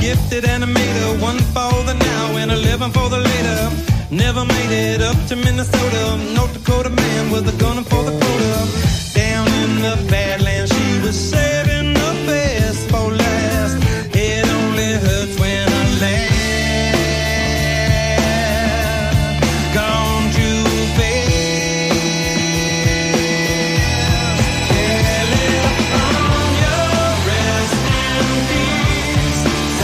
gifted animator, one for the now and 11 for the later. Never made it up to Minnesota. North Dakota man with a gun for the quota. Down in the Badlands, she was saving the best for last. It only hurts when I laugh. Gone too fast. California, rest in peace.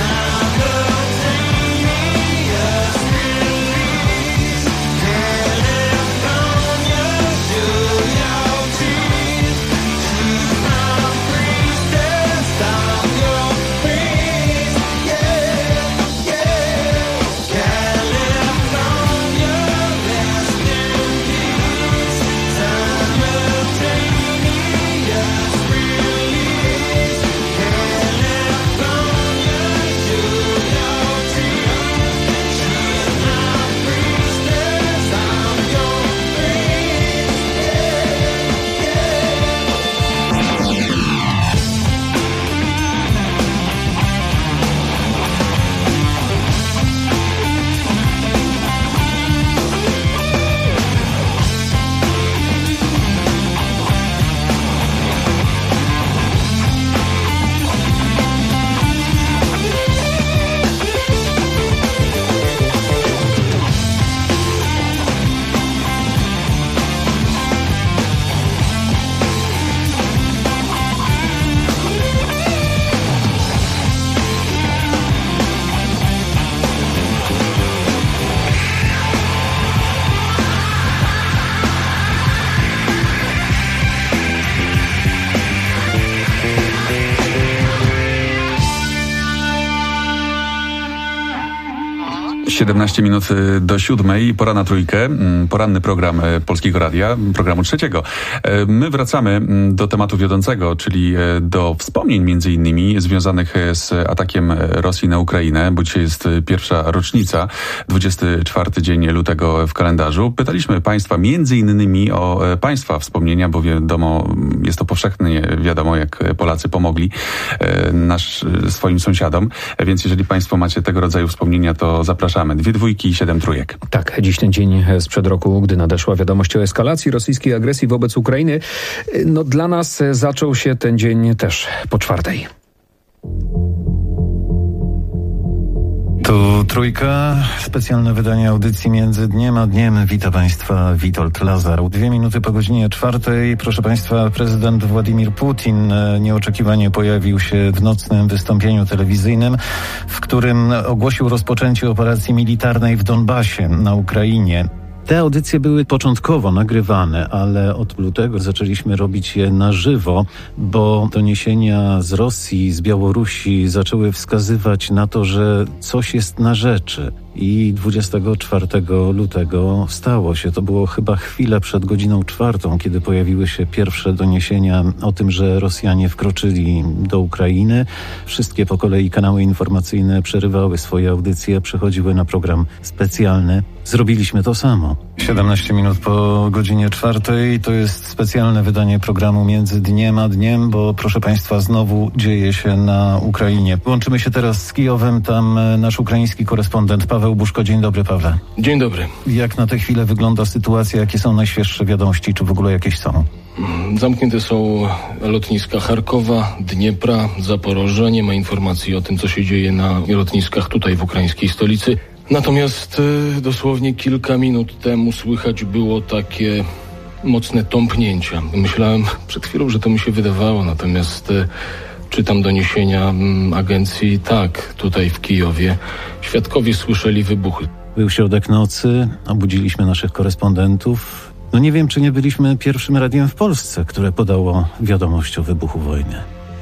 Simultaneous release. California, show your teeth. She's my priestess, stop your praise. Yeah, yeah. California, rest in peace. Simultaneous release. California, show your teeth. She's my priestess, I'm your praise. Siedemnaście minut do 7:00, pora na trójkę, poranny program Polskiego Radia, programu trzeciego. My wracamy do tematu wiodącego, czyli do wspomnień między innymi związanych z atakiem Rosji na Ukrainę, bo dzisiaj jest pierwsza rocznica, 24 dzień lutego w kalendarzu. Pytaliśmy Państwa między innymi o Państwa wspomnienia, bo wiadomo, jest to powszechnie wiadomo, jak Polacy pomogli swoim sąsiadom, więc jeżeli Państwo macie tego rodzaju wspomnienia, to zapraszamy. 2 dwójki i 7 trójek. Tak, dziś ten dzień sprzed roku, gdy nadeszła wiadomość o eskalacji rosyjskiej agresji wobec Ukrainy. No dla nas zaczął się ten dzień też po 4:00. Tu trójka, specjalne wydanie audycji Między Dniem a Dniem. Witam Państwa, Witold Lazar. 2 minuty po godzinie 4:00. Proszę Państwa, prezydent Władimir Putin nieoczekiwanie pojawił się w nocnym wystąpieniu telewizyjnym, w którym ogłosił rozpoczęcie operacji militarnej w Donbasie na Ukrainie. Te audycje były początkowo nagrywane, ale od lutego zaczęliśmy robić je na żywo, bo doniesienia z Rosji, z Białorusi zaczęły wskazywać na to, że coś jest na rzeczy. I 24 lutego stało się. To było chyba chwilę przed godziną 4:00, kiedy pojawiły się pierwsze doniesienia o tym, że Rosjanie wkroczyli do Ukrainy. Wszystkie po kolei kanały informacyjne przerywały swoje audycje, przechodziły na program specjalny. Zrobiliśmy to samo. 17 minut po godzinie 4:00 to jest specjalne wydanie programu Między Dniem a Dniem, bo proszę Państwa, znowu dzieje się na Ukrainie. Łączymy się teraz z Kijowem, tam nasz ukraiński korespondent Paweł Buszko. Dzień dobry, Pawle. Dzień dobry. Jak na tę chwilę wygląda sytuacja? Jakie są najświeższe wiadomości? Czy w ogóle jakieś są? Zamknięte są lotniska Charkowa, Dniepra, Zaporoża. Nie ma informacji o tym, co się dzieje na lotniskach tutaj w ukraińskiej stolicy. Natomiast dosłownie kilka minut temu słychać było takie mocne tąpnięcia. Myślałem przed chwilą, że to mi się wydawało, natomiast czytam doniesienia agencji. Tak, tutaj w Kijowie świadkowie słyszeli wybuchy. Był środek nocy, obudziliśmy naszych korespondentów. No nie wiem, czy nie byliśmy pierwszym radiem w Polsce, które podało wiadomość o wybuchu wojny.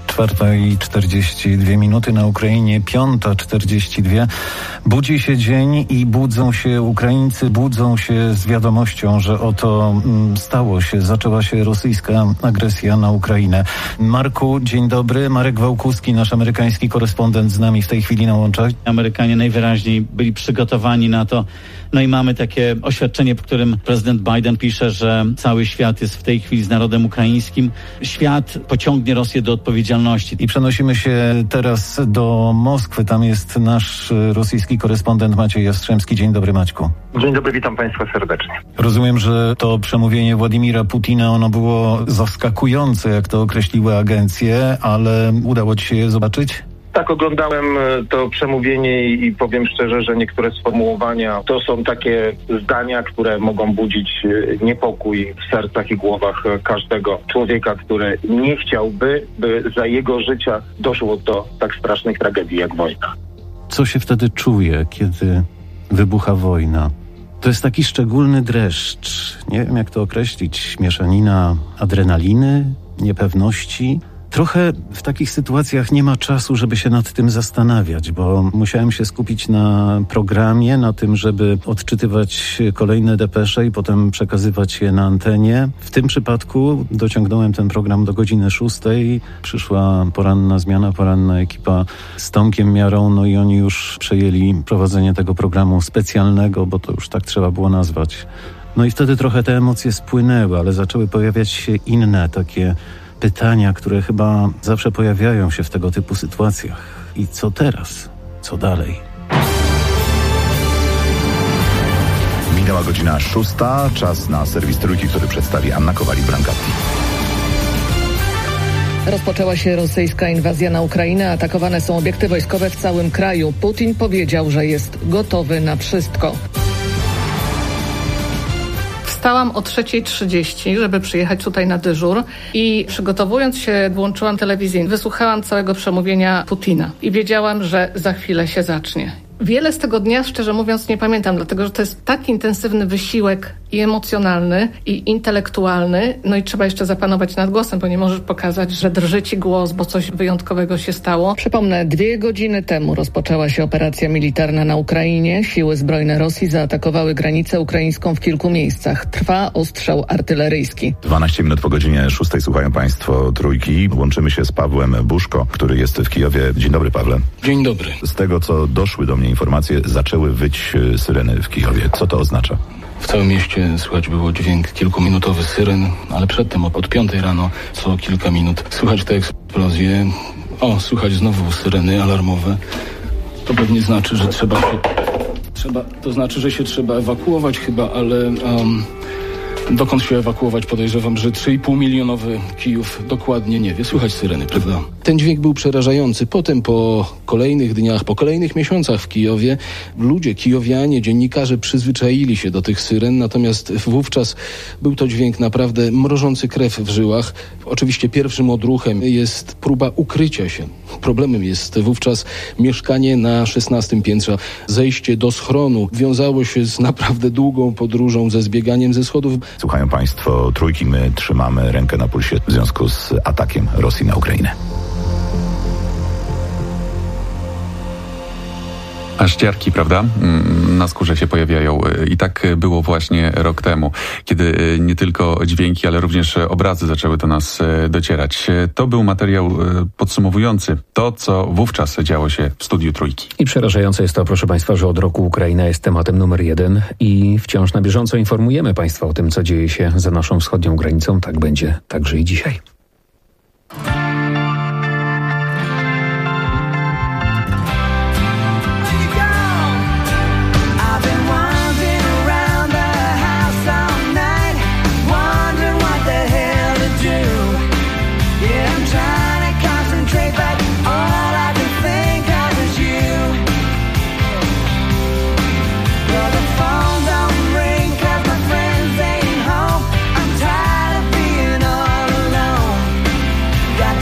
4:42 minuty na Ukrainie, 5:42. Budzi się dzień i budzą się Ukraińcy, budzą się z wiadomością, że oto stało się, zaczęła się rosyjska agresja na Ukrainę. Marku, dzień dobry. Marek Wałkuski, nasz amerykański korespondent z nami w tej chwili na łączach. Amerykanie najwyraźniej byli przygotowani na to. No i mamy takie oświadczenie, w którym prezydent Biden pisze, że cały świat jest w tej chwili z narodem ukraińskim. Świat pociągnie Rosję do odpowiedzialności wolności. I przenosimy się teraz do Moskwy. Tam jest nasz rosyjski korespondent Maciej Jastrzębski. Dzień dobry, Maćku. Dzień dobry, witam Państwa serdecznie. Rozumiem, że to przemówienie Władimira Putina, ono było zaskakujące, jak to określiły agencje, ale udało Ci się je zobaczyć? Tak, oglądałem to przemówienie i powiem szczerze, że niektóre sformułowania to są takie zdania, które mogą budzić niepokój w sercach i głowach każdego człowieka, który nie chciałby, by za jego życia doszło do tak strasznej tragedii jak wojna. Co się wtedy czuje, kiedy wybucha wojna? To jest taki szczególny dreszcz. Nie wiem, jak to określić. Mieszanina adrenaliny, niepewności. Trochę w takich sytuacjach nie ma czasu, żeby się nad tym zastanawiać, bo musiałem się skupić na programie, na tym, żeby odczytywać kolejne depesze i potem przekazywać je na antenie. W tym przypadku dociągnąłem ten program do godziny 6. Przyszła poranna zmiana, poranna ekipa z Tomkiem Miarą, no i oni już przejęli prowadzenie tego programu specjalnego, bo to już tak trzeba było nazwać. No i wtedy trochę te emocje spłynęły, ale zaczęły pojawiać się inne takie pytania, które chyba zawsze pojawiają się w tego typu sytuacjach. I co teraz? Co dalej? Minęła godzina 6. Czas na serwis Trójki, który przedstawi Anna Kowalik-Brankatti. Rozpoczęła się rosyjska inwazja na Ukrainę. Atakowane są obiekty wojskowe w całym kraju. Putin powiedział, że jest gotowy na wszystko. Wstałam o 3:30, żeby przyjechać tutaj na dyżur i przygotowując się włączyłam telewizję. Wysłuchałam całego przemówienia Putina i wiedziałam, że za chwilę się zacznie. Wiele z tego dnia, szczerze mówiąc, nie pamiętam, dlatego że to jest tak intensywny wysiłek i emocjonalny, i intelektualny, no i trzeba jeszcze zapanować nad głosem, bo nie możesz pokazać, że drży ci głos, bo coś wyjątkowego się stało. Przypomnę, 2 godziny temu rozpoczęła się operacja militarna na Ukrainie. Siły zbrojne Rosji zaatakowały granicę ukraińską w kilku miejscach. Trwa ostrzał artyleryjski. 12 minut po godzinie 6 słuchają Państwo Trójki. Łączymy się z Pawłem Buszko, który jest w Kijowie. Dzień dobry, Pawle. Dzień dobry. Z tego, co doszły do mnie informacje, zaczęły wyć syreny w Kijowie. Co to oznacza? W całym mieście słychać było dźwięk kilkuminutowy syren, ale przedtem od 5 rano co kilka minut słychać te eksplozje. Słychać znowu syreny alarmowe. To pewnie znaczy, że że się trzeba ewakuować chyba, ale dokąd się ewakuować? Podejrzewam, że 3,5-milionowy Kijów dokładnie nie wie. Słychać syreny, prawda? Ten dźwięk był przerażający. Potem po kolejnych dniach, po kolejnych miesiącach w Kijowie ludzie, kijowianie, dziennikarze przyzwyczaili się do tych syren, natomiast wówczas był to dźwięk naprawdę mrożący krew w żyłach. Oczywiście pierwszym odruchem jest próba ukrycia się. Problemem jest wówczas mieszkanie na 16 piętrze. Zejście do schronu wiązało się z naprawdę długą podróżą, ze zbieganiem ze schodów. Słuchają Państwo Trójki, my trzymamy rękę na pulsie w związku z atakiem Rosji na Ukrainę. Aż ciarki, prawda? Na skórze się pojawiają. I tak było właśnie rok temu, kiedy nie tylko dźwięki, ale również obrazy zaczęły do nas docierać. To był materiał podsumowujący to, co wówczas działo się w studiu Trójki. I przerażające jest to, proszę Państwa, że od roku Ukraina jest tematem numer 1 i wciąż na bieżąco informujemy Państwa o tym, co dzieje się za naszą wschodnią granicą. Tak będzie także i dzisiaj. Got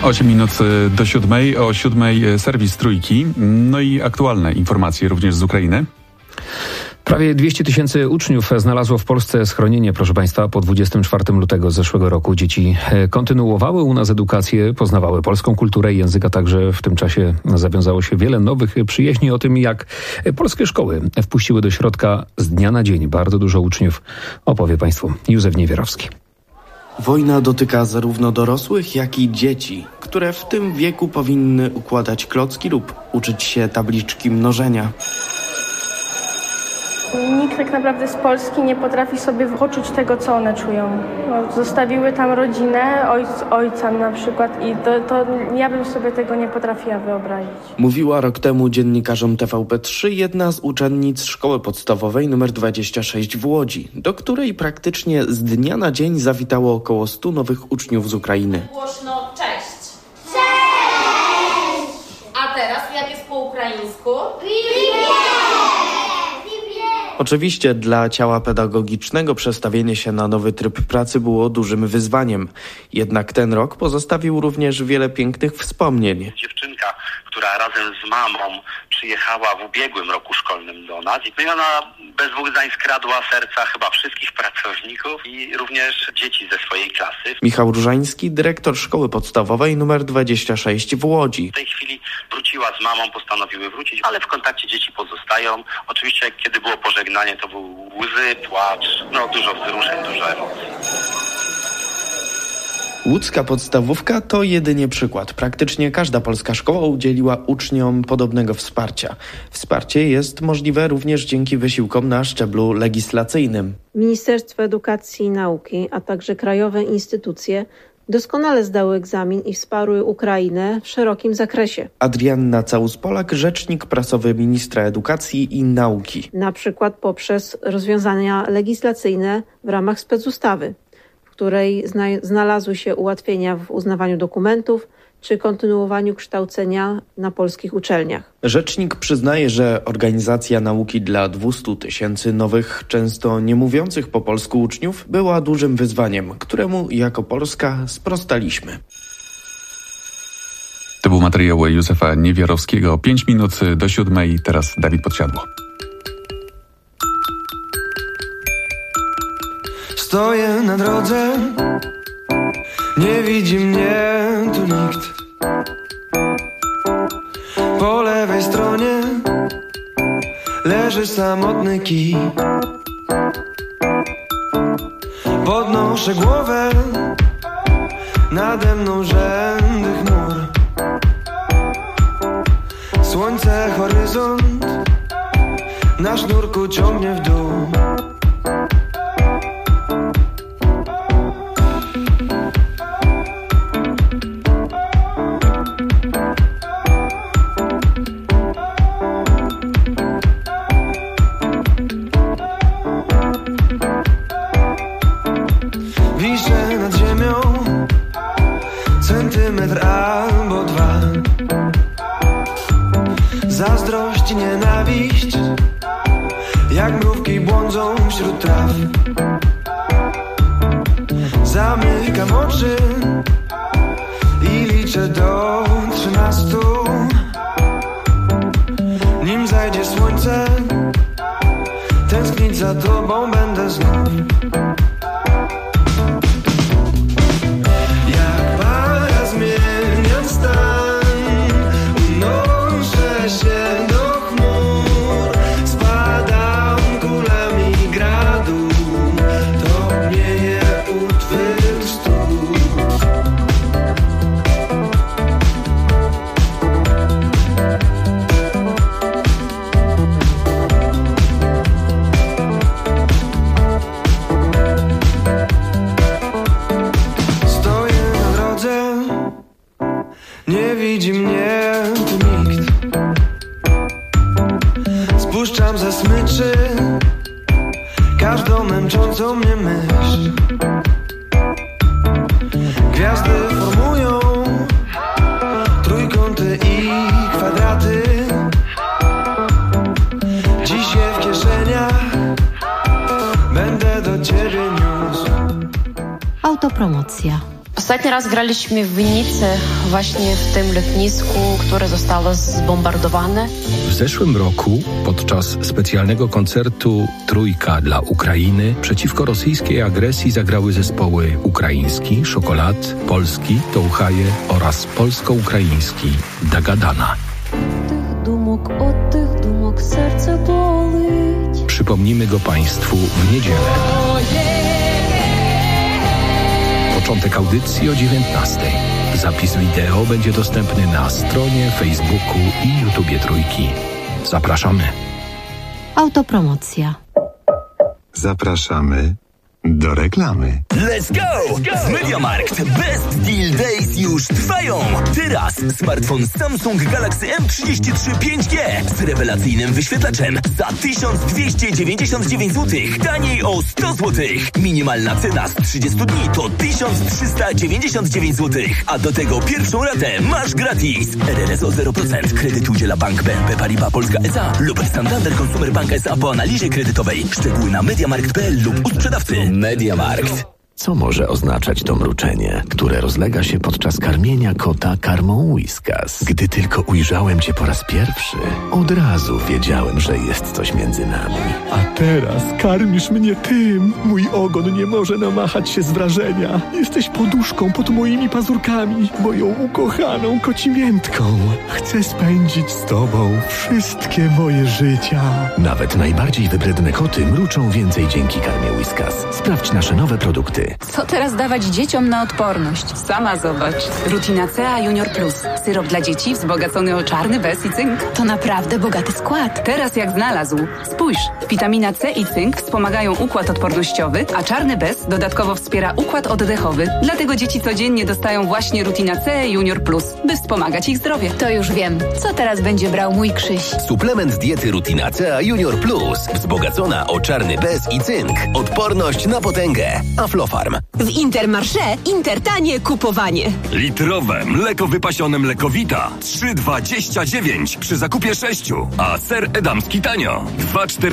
8 minut do 7. O 7 serwis Trójki. No i aktualne informacje również z Ukrainy. Prawie 200 000 uczniów znalazło w Polsce schronienie, proszę Państwa, po 24 lutego zeszłego roku. Dzieci kontynuowały u nas edukację, poznawały polską kulturę i język, a także w tym czasie zawiązało się wiele nowych przyjaźni. O tym, jak polskie szkoły wpuściły do środka z dnia na dzień bardzo dużo uczniów, opowie Państwu Józef Niewierowski. Wojna dotyka zarówno dorosłych, jak i dzieci, które w tym wieku powinny układać klocki lub uczyć się tabliczki mnożenia. Nikt tak naprawdę z Polski nie potrafi sobie poczuć tego, co one czują. Zostawiły tam rodzinę, ojca na przykład i to ja bym sobie tego nie potrafiła wyobrazić. Mówiła rok temu dziennikarzom TVP3 jedna z uczennic szkoły podstawowej nr 26 w Łodzi, do której praktycznie z dnia na dzień zawitało około 100 nowych uczniów z Ukrainy. Głośno cześć! Cześć! A teraz jak jest po ukraińsku? Oczywiście dla ciała pedagogicznego przestawienie się na nowy tryb pracy było dużym wyzwaniem. Jednak ten rok pozostawił również wiele pięknych wspomnień. Dziewczynka, która razem z mamą przyjechała w ubiegłym roku szkolnym do nas i ona bez dwóch zdań skradła serca chyba wszystkich pracowników i również dzieci ze swojej klasy. Michał Różański, dyrektor szkoły podstawowej nr 26 w Łodzi. W tej chwili wróciła z mamą, postanowiły wrócić, ale w kontakcie dzieci pozostają. Oczywiście kiedy było pożegnanie, to były łzy, płacz, dużo wzruszeń, dużo emocji. Łódzka podstawówka to jedynie przykład. Praktycznie każda polska szkoła udzieliła uczniom podobnego wsparcia. Wsparcie jest możliwe również dzięki wysiłkom na szczeblu legislacyjnym. Ministerstwo Edukacji i Nauki, a także krajowe instytucje doskonale zdały egzamin i wsparły Ukrainę w szerokim zakresie. Adrianna Całus-Polak, rzecznik prasowy ministra edukacji i nauki. Na przykład poprzez rozwiązania legislacyjne w ramach specustawy, w której znalazły się ułatwienia w uznawaniu dokumentów czy kontynuowaniu kształcenia na polskich uczelniach. Rzecznik przyznaje, że organizacja nauki dla 200 000 nowych, często nie mówiących po polsku uczniów była dużym wyzwaniem, któremu jako Polska sprostaliśmy. To był materiał Józefa Niewierowskiego. 5 minut do 7. Teraz Dawid Podsiadło. Stoję na drodze, nie widzi mnie tu nikt. Po lewej stronie leży samotny kij. Podnoszę głowę, nade mną rzędy chmur. Słońce, horyzont, na sznurku ciągnie w dół. Wiszę nad ziemią centymetr albo dwa. Zazdrość i nienawiść jak mrówki błądzą wśród traw. Zamykam oczy i liczę do 13. Nim zajdzie słońce, tęsknić za tobą będę znów. Jak para zmieniam stan, unoszę się do chmur, spadam kulami gradu, topnieje u twych stóp. Stoję na drodze, nie widzi mnie tu nikt. Spuszczam ze smyczy każdą męczącą mnie myśl. Gwiazdy formują trójkąty i kwadraty. Dziś je w kieszeniach będę do ciebie niósł. Autopromocja. Ostatni raz graliśmy w Winnicy, właśnie w tym lotnisku, które zostało zbombardowane. W zeszłym roku, podczas specjalnego koncertu Trójka dla Ukrainy, przeciwko rosyjskiej agresji zagrały zespoły ukraiński, Szokolad, polski, Touchaje oraz polsko-ukraiński Dagadana. Od tych dumok serce bolить. Przypomnimy go Państwu w niedzielę. Początek audycji o 19:00. Zapis wideo będzie dostępny na stronie Facebooku i YouTubie Trójki. Zapraszamy. Autopromocja. Zapraszamy do reklamy. Let's go! W MediaMarkt Best Deal Days już trwają! Teraz smartfon Samsung Galaxy M33 5G z rewelacyjnym wyświetlaczem za 1299 zł, taniej o 100 zł. Minimalna cena z 30 dni to 1399 zł, a do tego pierwszą ratę masz gratis. RRS o 0%. Kredyt udziela Bank BNP Paribas Polska S.A. lub Santander Consumer Bank S.A. po analizie kredytowej. Szczegóły na MediaMarkt.pl lub u sprzedawcy. MediaMarkt. Co może oznaczać to mruczenie, które rozlega się podczas karmienia kota karmą Whiskas? Gdy tylko ujrzałem cię po raz pierwszy, od razu wiedziałem, że jest coś między nami. A teraz karmisz mnie tym. Mój ogon nie może namachać się z wrażenia. Jesteś poduszką pod moimi pazurkami, moją ukochaną kocimiętką. Chcę spędzić z tobą wszystkie moje życia. Nawet najbardziej wybredne koty mruczą więcej dzięki karmie Whiskas. Sprawdź nasze nowe produkty. Co teraz dawać dzieciom na odporność? Sama zobacz. Rutina C Junior Plus. Syrop dla dzieci wzbogacony o czarny bez i cynk. To naprawdę bogaty skład. Teraz jak znalazł. Spójrz, witamina C i cynk wspomagają układ odpornościowy, a czarny bez dodatkowo wspiera układ oddechowy. Dlatego dzieci codziennie dostają właśnie Rutina C Junior Plus, by wspomagać ich zdrowie. To już wiem. Co teraz będzie brał mój Krzyś? Suplement diety Rutina C Junior Plus. Wzbogacona o czarny bez i cynk. Odporność na potęgę. Aflofarm. W Intermarché Intertanie kupowanie. Litrowe mleko wypasione Mlekowita 3,29 przy zakupie 6, a ser edamski tanio 2,4.